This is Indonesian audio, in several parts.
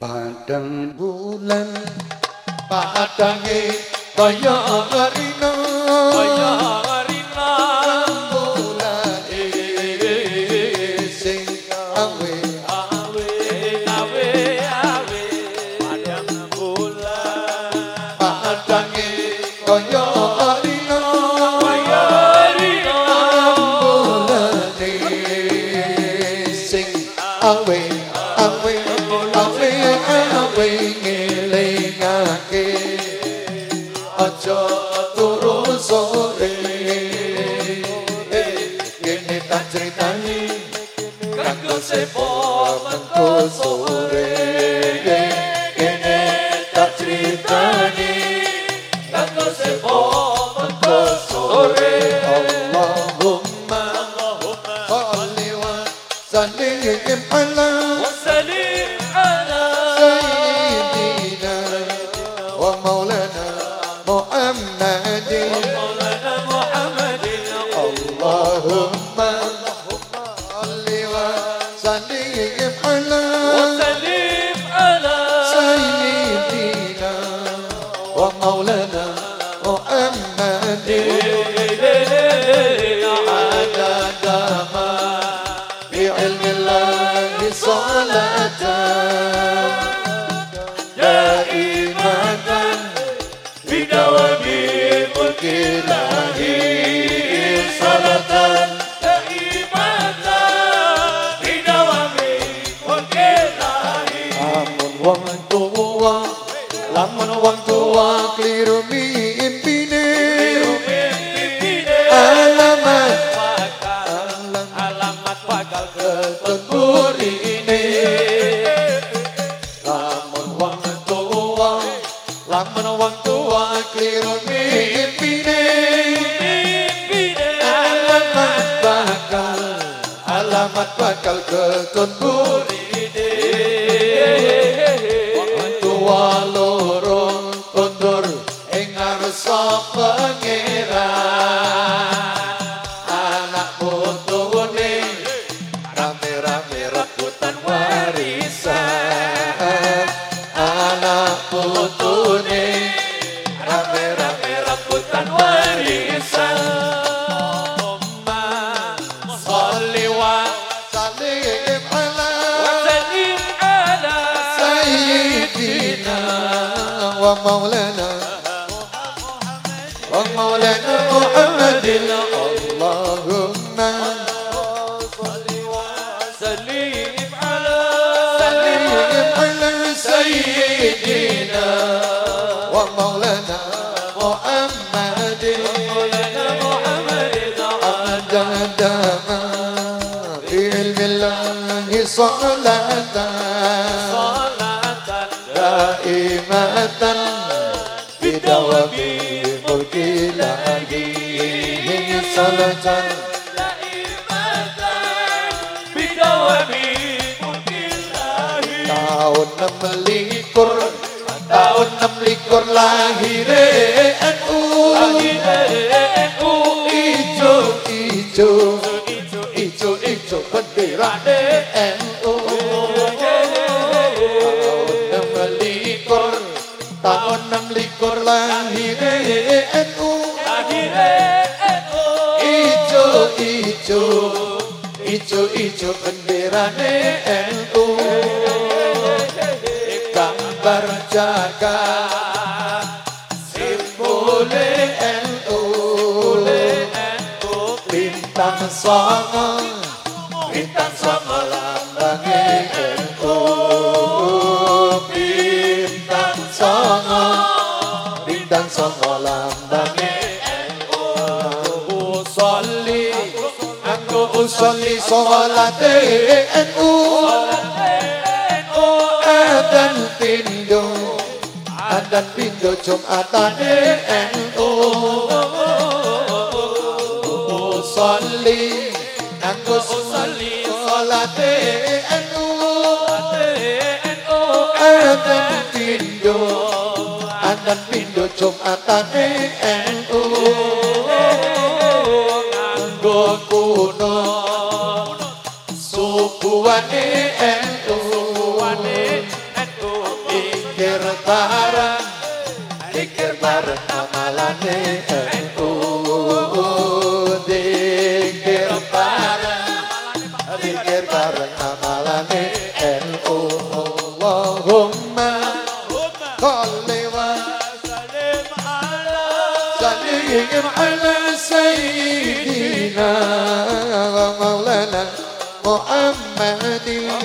Padang bulan padange kaya rina bulan sing awe padang bulan padange kaya rina bulan sing awe ngelingake aja turu sore kene tak critani kanggo sepo mengko sore kene tak critani kanggo sepo mengko sore Allahumma sholli wa sallim ala ومولانا محمد اللهم صل وسلم على سيدنا ومولانا محمد عدد ما بعلم الله صلاة دائمة بدوام ملك الله صلاة دائمة بدوام ملك الله lamun wong tuwa kliru mimpine alamat bakal ketemburine lamun wong tuwa kliru mimpine alamat bakal ketemburine wong tuwa loro kondur ing ngarsa pangeran anak putune rame-rame rebutan warisan anak putune rame-rame rebutan warisan Allahumma sholli wa sallim ala sayyidina wa maulana Muhammadin Allahumma sholli wa sallim ala sayyidina wa maulana Muhammadin adadama bi ilmillahi salatan daimatan bidawami mulki lagi salatan daimatan bidawami mulki lagi tahun 26 lahir NU ijo bendera NU tahun 26 lahir NU ijo bendera NU gambar jaga simbole NU bintang songo lambange NU bintang songo lambange NU usolli sholate NU adan pindo Jumatane NU usolli sholate NU adan pindo Jumatane NU nganggo kuno subuhane NU Dikir bareng Dikir bareng amalane NU Dikir bareng Dikir bareng amalane NU Allahumma Salli wa Sallim ala Sayyidina wa Maulana Muhammadin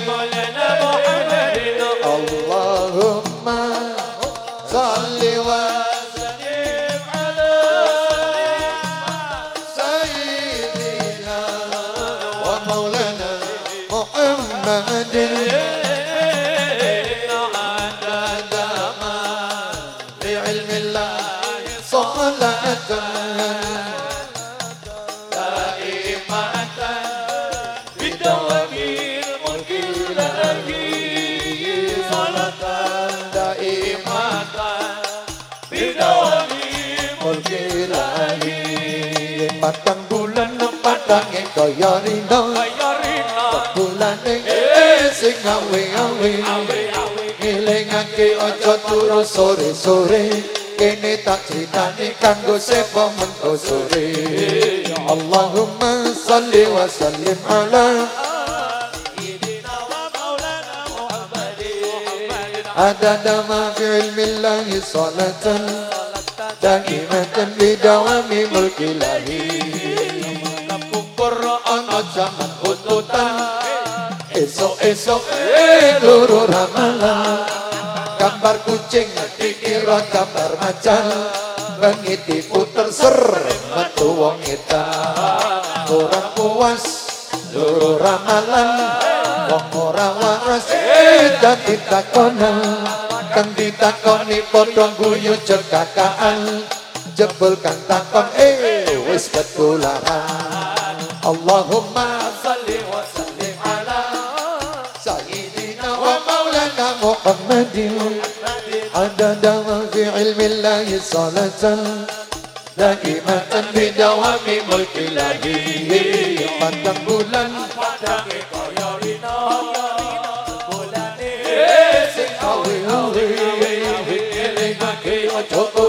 Allahumma Salli wa Sallim ala Sayyidina wa Maulana Muhammadin Patang bulan patange kaya rino bulane sing awe-awe ngelingake aja turu sore-sore kene tak critani kanggo sepo mengko sore Allahumma shalli wa sallim ala sayyidina wa maulana Muhammadin adada ma fi ilmillahi salatan daimatan bidawami mulki lahi kampung ana jaman hututan esok-esok luru ramalan gambar kucing dikira gambar macan bengi diputer ser metu wong edan ora puas luru ramalan wong ora waras dadi takonan kang ditakoni padha guyu cekakaan jebul kang takon wis ketularan Allahumma shalli wa sallim ala sayyidina wa maulana Muhammadin adada ma fi ilmillahi salatan daimatan bidawami mulki lahi pandang bulan padange kaya rino bulane sing awe-awe elingake ojo